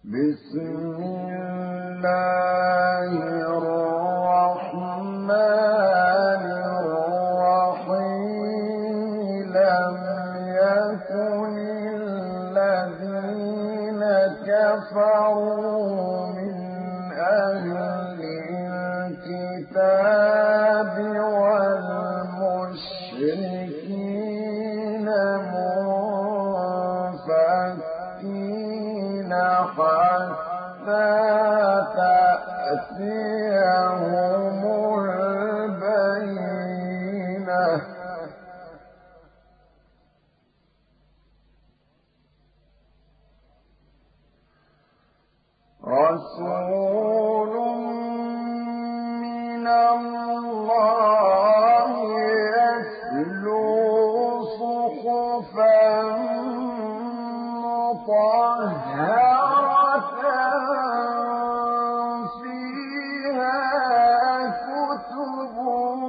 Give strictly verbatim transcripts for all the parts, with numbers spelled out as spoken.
بسم الله الرحمن الرحيم لم يكن الذين كفروا من أهل الكتاب والمشركين منفكين حتى تأتيهم البينة رسول من الله يتلو صحفا مطهرة فيها كتب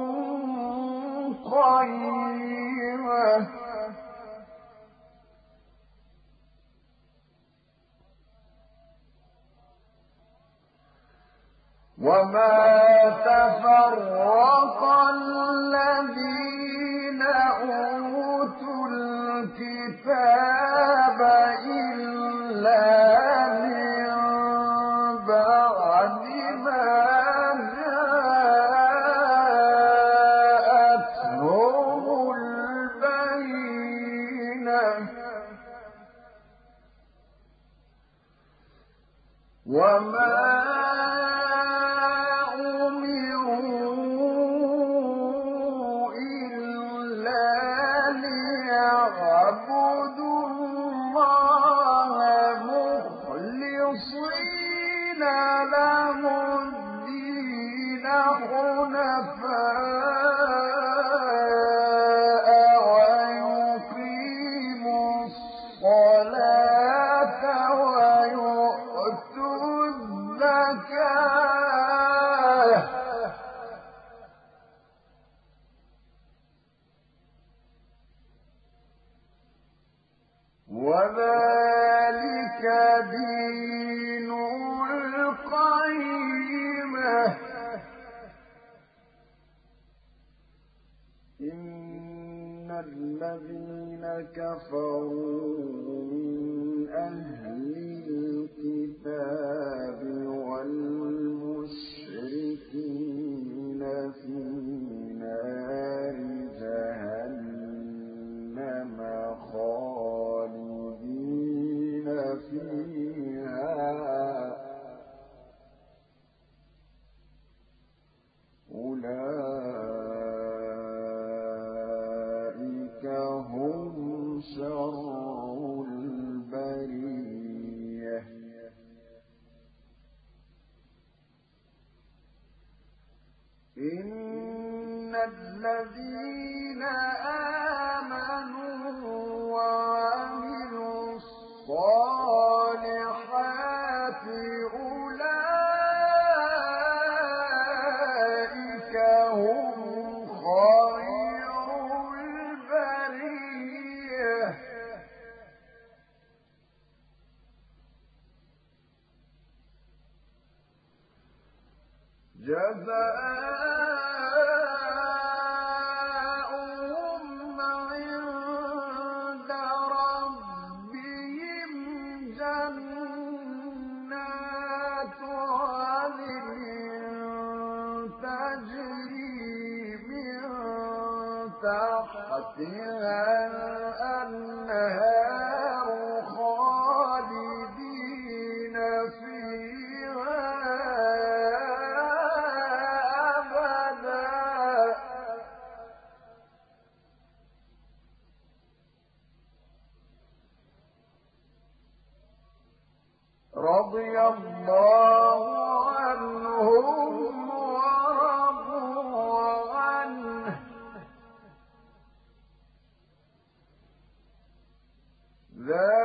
قيمة وما تفرق الذين أوتوا الكتاب إلا من بعد ما جاءتهم البينة وما وذلك دين القيمة إن الذين كفروا من أهل الكتاب والمشركين في نار جهنم خالدين فيها أولئك هم شر البرية إن الذين آمنوا وعملوا الصالحات أولئك هم خير البرية جزاؤهم عند ربهم جنات عدن تجري من تحتها الأنهار خالدين فيها رضي الله عنهم ورضوا عنه ذلك